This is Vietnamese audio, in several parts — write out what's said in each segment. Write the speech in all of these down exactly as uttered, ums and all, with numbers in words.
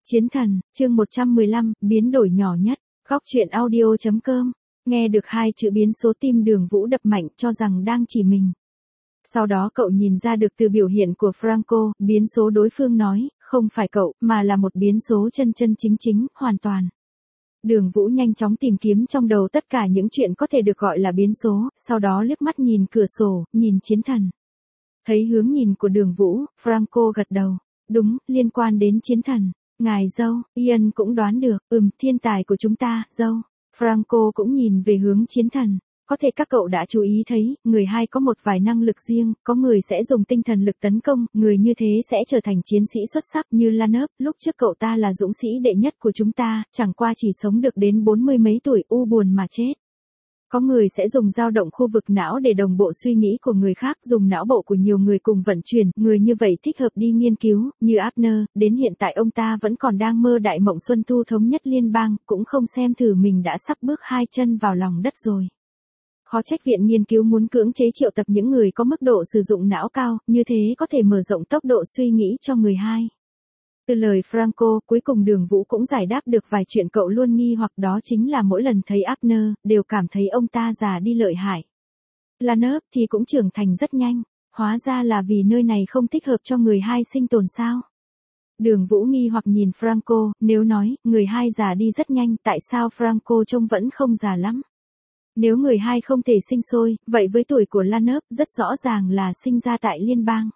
Chiến thần, chương một trăm mười lăm, biến đổi nhỏ nhất, góc truyện audio chấm com, nghe được hai chữ biến số tim Đường Vũ đập mạnh cho rằng đang chỉ mình. Sau đó cậu nhìn ra được từ biểu hiện của Franco, biến số đối phương nói, không phải cậu, mà là một biến số chân chân chính chính, hoàn toàn. Đường Vũ nhanh chóng tìm kiếm trong đầu tất cả những chuyện có thể được gọi là biến số, sau đó liếc mắt nhìn cửa sổ, nhìn chiến thần. Thấy hướng nhìn của Đường Vũ, Franco gật đầu. Đúng, liên quan đến chiến thần. Ngài dâu, Ian cũng đoán được, ừm, thiên tài của chúng ta, dâu. Franco cũng nhìn về hướng chiến thần. Có thể các cậu đã chú ý thấy, người hai có một vài năng lực riêng, có người sẽ dùng tinh thần lực tấn công, người như thế sẽ trở thành chiến sĩ xuất sắc như Lanov, lúc trước cậu ta là dũng sĩ đệ nhất của chúng ta, chẳng qua chỉ sống được đến bốn mươi mấy tuổi u buồn mà chết. Có người sẽ dùng dao động khu vực não để đồng bộ suy nghĩ của người khác, dùng não bộ của nhiều người cùng vận chuyển, người như vậy thích hợp đi nghiên cứu, như Abner, đến hiện tại ông ta vẫn còn đang mơ đại mộng xuân thu thống nhất liên bang, cũng không xem thử mình đã sắp bước hai chân vào lòng đất rồi. Khó trách viện nghiên cứu muốn cưỡng chế triệu tập những người có mức độ sử dụng não cao, như thế có thể mở rộng tốc độ suy nghĩ cho người hai. Từ lời Franco, cuối cùng Đường Vũ cũng giải đáp được vài chuyện cậu luôn nghi hoặc, đó chính là mỗi lần thấy Abner, đều cảm thấy ông ta già đi lợi hại. Lanov thì cũng trưởng thành rất nhanh, hóa ra là vì nơi này không thích hợp cho người hai sinh tồn sao. Đường Vũ nghi hoặc nhìn Franco, nếu nói, người hai già đi rất nhanh, tại sao Franco trông vẫn không già lắm? Nếu người hai không thể sinh sôi, vậy với tuổi của Lanov, rất rõ ràng là sinh ra tại liên bang.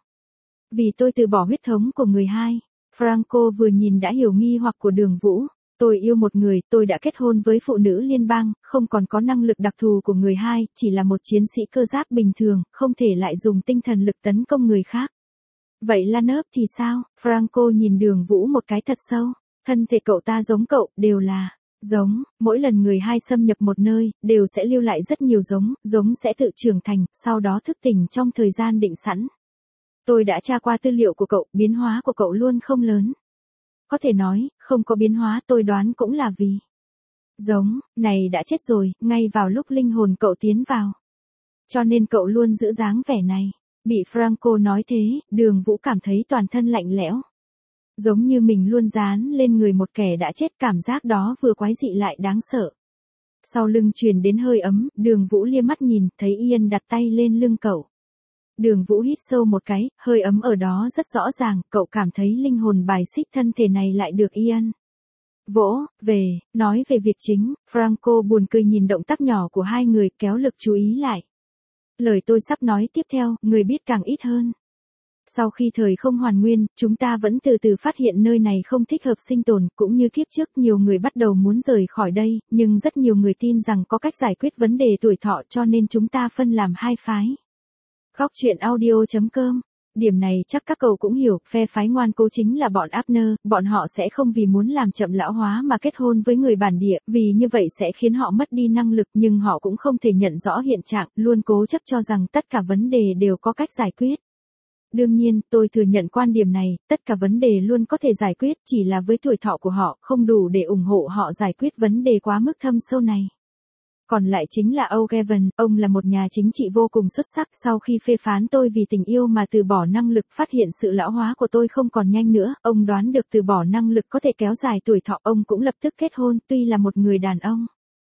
Vì tôi từ bỏ huyết thống của người hai. Franco vừa nhìn đã hiểu nghi hoặc của Đường Vũ. Tôi yêu một người, tôi đã kết hôn với phụ nữ liên bang, không còn có năng lực đặc thù của người hai, chỉ là một chiến sĩ cơ giáp bình thường, không thể lại dùng tinh thần lực tấn công người khác. Vậy Lanov thì sao? Franco nhìn Đường Vũ một cái thật sâu. Thân thể cậu ta giống cậu, đều là giống, mỗi lần người hai xâm nhập một nơi, đều sẽ lưu lại rất nhiều giống, giống sẽ tự trưởng thành, sau đó thức tỉnh trong thời gian định sẵn. Tôi đã tra qua tư liệu của cậu, biến hóa của cậu luôn không lớn. Có thể nói, không có biến hóa, tôi đoán cũng là vì giống, này đã chết rồi, ngay vào lúc linh hồn cậu tiến vào. Cho nên cậu luôn giữ dáng vẻ này. Bị Franco nói thế, Đường Vũ cảm thấy toàn thân lạnh lẽo. Giống như mình luôn dán lên người một kẻ đã chết, cảm giác đó vừa quái dị lại đáng sợ. Sau lưng truyền đến hơi ấm, Đường Vũ lia mắt nhìn, thấy Ian đặt tay lên lưng cậu. Đường Vũ hít sâu một cái, hơi ấm ở đó rất rõ ràng, cậu cảm thấy linh hồn bài xích thân thể này lại được Ian vỗ về, nói về việc chính. Franco buồn cười nhìn động tác nhỏ của hai người, kéo lực chú ý lại. Lời tôi sắp nói tiếp theo, người biết càng ít hơn. Sau khi thời không hoàn nguyên, chúng ta vẫn từ từ phát hiện nơi này không thích hợp sinh tồn, cũng như kiếp trước nhiều người bắt đầu muốn rời khỏi đây, nhưng rất nhiều người tin rằng có cách giải quyết vấn đề tuổi thọ, cho nên chúng ta phân làm hai phái. Góc truyện audio chấm com. Điểm này chắc các cậu cũng hiểu, phe phái ngoan cố chính là bọn Abner, bọn họ sẽ không vì muốn làm chậm lão hóa mà kết hôn với người bản địa, vì như vậy sẽ khiến họ mất đi năng lực, nhưng họ cũng không thể nhận rõ hiện trạng, luôn cố chấp cho rằng tất cả vấn đề đều có cách giải quyết. Đương nhiên, tôi thừa nhận quan điểm này, tất cả vấn đề luôn có thể giải quyết, chỉ là với tuổi thọ của họ, không đủ để ủng hộ họ giải quyết vấn đề quá mức thâm sâu này. Còn lại chính là O'Gavin, ông là một nhà chính trị vô cùng xuất sắc, sau khi phê phán tôi vì tình yêu mà từ bỏ năng lực, phát hiện sự lão hóa của tôi không còn nhanh nữa, ông đoán được từ bỏ năng lực có thể kéo dài tuổi thọ, ông cũng lập tức kết hôn, tuy là một người đàn ông.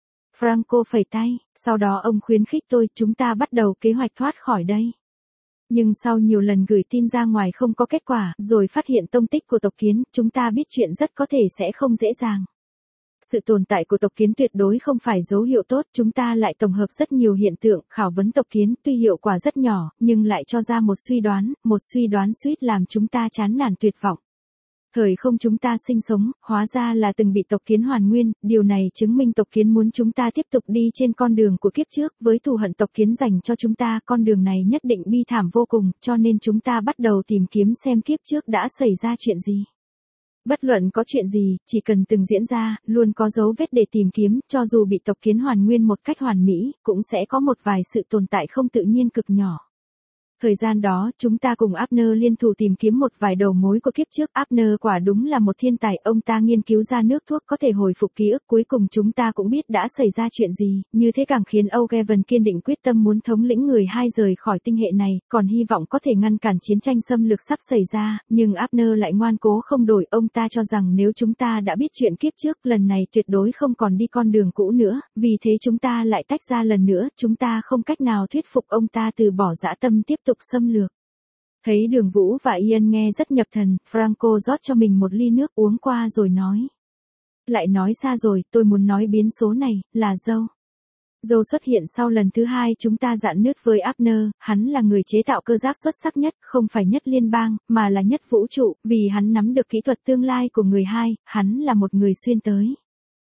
Franco phẩy tay, sau đó ông khuyến khích tôi, chúng ta bắt đầu kế hoạch thoát khỏi đây. Nhưng sau nhiều lần gửi tin ra ngoài không có kết quả, rồi phát hiện tông tích của tộc kiến, chúng ta biết chuyện rất có thể sẽ không dễ dàng. Sự tồn tại của tộc kiến tuyệt đối không phải dấu hiệu tốt, chúng ta lại tổng hợp rất nhiều hiện tượng, khảo vấn tộc kiến, tuy hiệu quả rất nhỏ, nhưng lại cho ra một suy đoán, một suy đoán suýt làm chúng ta chán nản tuyệt vọng. Thời không chúng ta sinh sống, hóa ra là từng bị tộc kiến hoàn nguyên, điều này chứng minh tộc kiến muốn chúng ta tiếp tục đi trên con đường của kiếp trước, với thù hận tộc kiến dành cho chúng ta, con đường này nhất định bi thảm vô cùng, cho nên chúng ta bắt đầu tìm kiếm xem kiếp trước đã xảy ra chuyện gì. Bất luận có chuyện gì, chỉ cần từng diễn ra, luôn có dấu vết để tìm kiếm, cho dù bị tộc kiến hoàn nguyên một cách hoàn mỹ, cũng sẽ có một vài sự tồn tại không tự nhiên cực nhỏ. Thời gian đó, chúng ta cùng Abner liên thủ tìm kiếm một vài đầu mối của kiếp trước. Abner quả đúng là một thiên tài, ông ta nghiên cứu ra nước thuốc có thể hồi phục ký ức. Cuối cùng chúng ta cũng biết đã xảy ra chuyện gì, như thế càng khiến O'Gavin kiên định quyết tâm muốn thống lĩnh người hai rời khỏi tinh hệ này, còn hy vọng có thể ngăn cản chiến tranh xâm lược sắp xảy ra, nhưng Abner lại ngoan cố không đổi. Ông ta cho rằng nếu chúng ta đã biết chuyện kiếp trước, lần này tuyệt đối không còn đi con đường cũ nữa, vì thế chúng ta lại tách ra lần nữa, chúng ta không cách nào thuyết phục ông ta từ bỏ dã tâm tiếp tục xâm lược. Thấy Đường Vũ và Ian nghe rất nhập thần, Franco rót cho mình một ly nước uống qua rồi nói. Lại nói xa rồi, tôi muốn nói biến số này, là Joe. Joe xuất hiện sau lần thứ hai chúng ta dạn nứt với Abner, hắn là người chế tạo cơ giáp xuất sắc nhất, không phải nhất liên bang, mà là nhất vũ trụ, vì hắn nắm được kỹ thuật tương lai của người hai, hắn là một người xuyên tới.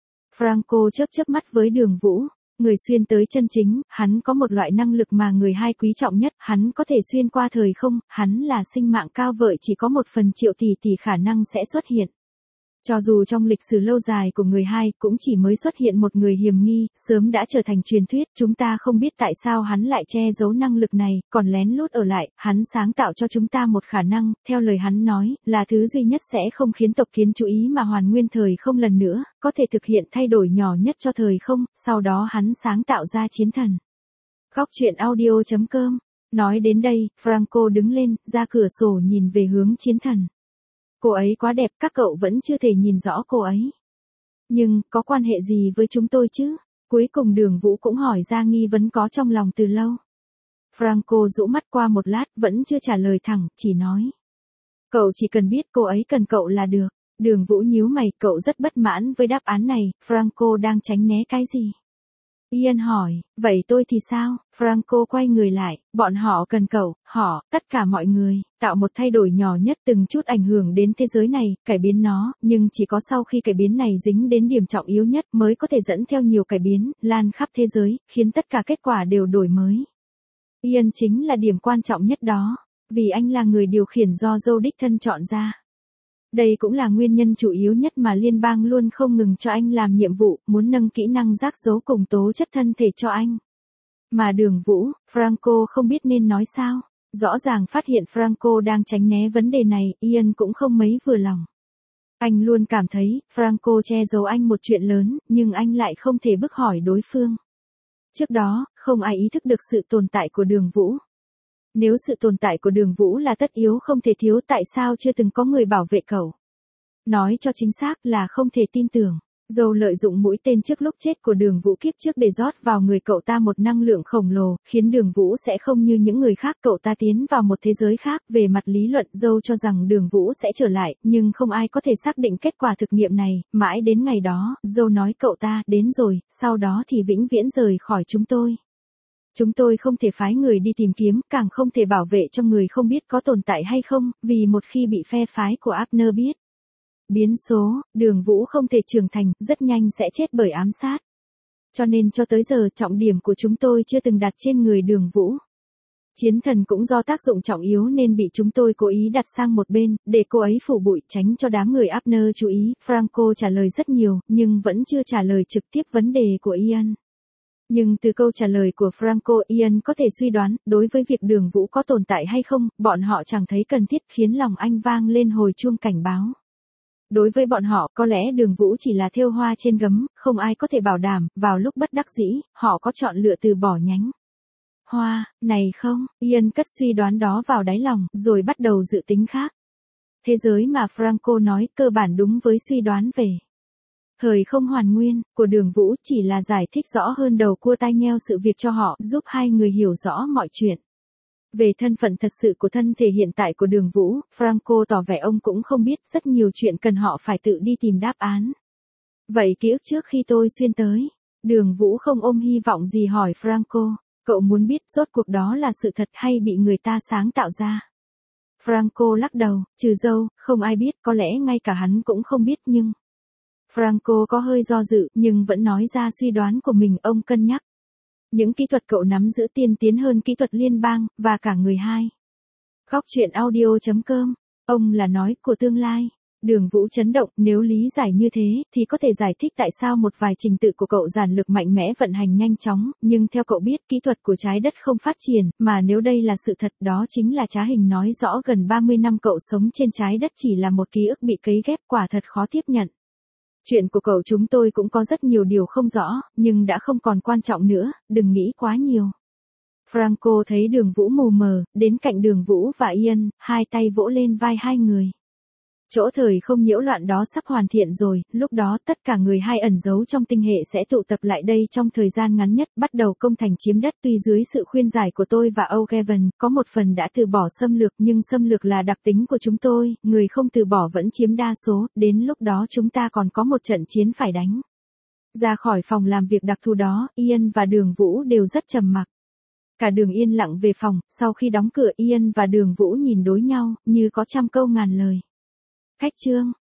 Franco chớp chớp mắt với Đường Vũ. Người xuyên tới chân chính, hắn có một loại năng lực mà người hai quý trọng nhất, hắn có thể xuyên qua thời không, hắn là sinh mạng cao vời chỉ có một phần triệu tỷ tỷ khả năng sẽ xuất hiện. Cho dù trong lịch sử lâu dài của người hai cũng chỉ mới xuất hiện một người hiểm nghi, sớm đã trở thành truyền thuyết, chúng ta không biết tại sao hắn lại che giấu năng lực này, còn lén lút ở lại, hắn sáng tạo cho chúng ta một khả năng, theo lời hắn nói, là thứ duy nhất sẽ không khiến tộc kiến chú ý mà hoàn nguyên thời không lần nữa, có thể thực hiện thay đổi nhỏ nhất cho thời không, sau đó hắn sáng tạo ra chiến thần. Góc truyện audio chấm com. Nói đến đây, Franco đứng lên, ra cửa sổ nhìn về hướng chiến thần. Cô ấy quá đẹp, các cậu vẫn chưa thể nhìn rõ cô ấy. Nhưng, có quan hệ gì với chúng tôi chứ? Cuối cùng Đường Vũ cũng hỏi ra nghi vấn có trong lòng từ lâu. Franco rũ mắt qua một lát, vẫn chưa trả lời thẳng, chỉ nói. Cậu chỉ cần biết cô ấy cần cậu là được. Đường Vũ nhíu mày, cậu rất bất mãn với đáp án này, Franco đang tránh né cái gì? Ian hỏi, vậy tôi thì sao? Franco quay người lại, bọn họ cần cậu, họ, tất cả mọi người, tạo một thay đổi nhỏ nhất từng chút ảnh hưởng đến thế giới này, cải biến nó, nhưng chỉ có sau khi cải biến này dính đến điểm trọng yếu nhất mới có thể dẫn theo nhiều cải biến, lan khắp thế giới, khiến tất cả kết quả đều đổi mới. Ian chính là điểm quan trọng nhất đó, vì anh là người điều khiển do Joe đích thân chọn ra. Đây cũng là nguyên nhân chủ yếu nhất mà liên bang luôn không ngừng cho anh làm nhiệm vụ, muốn nâng kỹ năng rác giấu cùng tố chất thân thể cho anh. Mà Đường Vũ, Franco không biết nên nói sao. Rõ ràng phát hiện Franco đang tránh né vấn đề này, Ian cũng không mấy vừa lòng. Anh luôn cảm thấy, Franco che giấu anh một chuyện lớn, nhưng anh lại không thể bức hỏi đối phương. Trước đó, không ai ý thức được sự tồn tại của Đường Vũ. Nếu sự tồn tại của Đường Vũ là tất yếu không thể thiếu, tại sao chưa từng có người bảo vệ cậu? Nói cho chính xác là không thể tin tưởng. Joe lợi dụng mũi tên trước lúc chết của Đường Vũ kiếp trước để rót vào người cậu ta một năng lượng khổng lồ, khiến Đường Vũ sẽ không như những người khác, cậu ta tiến vào một thế giới khác. Về mặt lý luận, Joe cho rằng Đường Vũ sẽ trở lại, nhưng không ai có thể xác định kết quả thực nghiệm này. Mãi đến ngày đó, Joe nói cậu ta, đến rồi, sau đó thì vĩnh viễn rời khỏi chúng tôi. Chúng tôi không thể phái người đi tìm kiếm, càng không thể bảo vệ cho người không biết có tồn tại hay không, vì một khi bị phe phái của Abner biết. Biến số, Đường Vũ không thể trưởng thành, rất nhanh sẽ chết bởi ám sát. Cho nên cho tới giờ trọng điểm của chúng tôi chưa từng đặt trên người Đường Vũ. Chiến thần cũng do tác dụng trọng yếu nên bị chúng tôi cố ý đặt sang một bên, để cô ấy phủ bụi tránh cho đám người Abner chú ý. Franco trả lời rất nhiều, nhưng vẫn chưa trả lời trực tiếp vấn đề của Ian. Nhưng từ câu trả lời của Franco, Ian có thể suy đoán, đối với việc Đường Vũ có tồn tại hay không, bọn họ chẳng thấy cần thiết, khiến lòng anh vang lên hồi chuông cảnh báo. Đối với bọn họ, có lẽ Đường Vũ chỉ là thêu hoa trên gấm, không ai có thể bảo đảm, vào lúc bất đắc dĩ, họ có chọn lựa từ bỏ nhánh hoa này không? Ian cất suy đoán đó vào đáy lòng, rồi bắt đầu dự tính khác. Thế giới mà Franco nói cơ bản đúng với suy đoán về thời không hoàn nguyên của Đường Vũ, chỉ là giải thích rõ hơn đầu cua tai nheo sự việc cho họ, giúp hai người hiểu rõ mọi chuyện. Về thân phận thật sự của thân thể hiện tại của Đường Vũ, Franco tỏ vẻ ông cũng không biết, rất nhiều chuyện cần họ phải tự đi tìm đáp án. Vậy ký ức trước khi tôi xuyên tới? Đường Vũ không ôm hy vọng gì hỏi Franco, cậu muốn biết rốt cuộc đó là sự thật hay bị người ta sáng tạo ra? Franco lắc đầu, trừ Joe, không ai biết, có lẽ ngay cả hắn cũng không biết nhưng... Franco có hơi do dự, nhưng vẫn nói ra suy đoán của mình, ông cân nhắc. Những kỹ thuật cậu nắm giữ tiên tiến hơn kỹ thuật liên bang, và cả người hai. Góc truyện audio chấm com, ông là nói của tương lai. Đường Vũ chấn động, nếu lý giải như thế, thì có thể giải thích tại sao một vài trình tự của cậu giản lược mạnh mẽ vận hành nhanh chóng, nhưng theo cậu biết kỹ thuật của trái đất không phát triển, mà nếu đây là sự thật đó chính là trá hình nói rõ gần ba mươi năm cậu sống trên trái đất chỉ là một ký ức bị cấy ghép, quả thật khó tiếp nhận. Chuyện của cậu chúng tôi cũng có rất nhiều điều không rõ, nhưng đã không còn quan trọng nữa, đừng nghĩ quá nhiều. Franco thấy Đường Vũ mù mờ, đến cạnh Đường Vũ và Ian, hai tay vỗ lên vai hai người. Chỗ thời không nhiễu loạn đó sắp hoàn thiện rồi, lúc đó tất cả người hai ẩn giấu trong tinh hệ sẽ tụ tập lại đây trong thời gian ngắn nhất, bắt đầu công thành chiếm đất. Tuy dưới sự khuyên giải của tôi và O'Gavin, có một phần đã từ bỏ xâm lược, nhưng xâm lược là đặc tính của chúng tôi, người không từ bỏ vẫn chiếm đa số, đến lúc đó chúng ta còn có một trận chiến phải đánh. Ra khỏi phòng làm việc đặc thù đó, Ian và Đường Vũ đều rất trầm mặc. Cả đường yên lặng về phòng, sau khi đóng cửa Ian và Đường Vũ nhìn đối nhau, như có trăm câu ngàn lời. Khách trương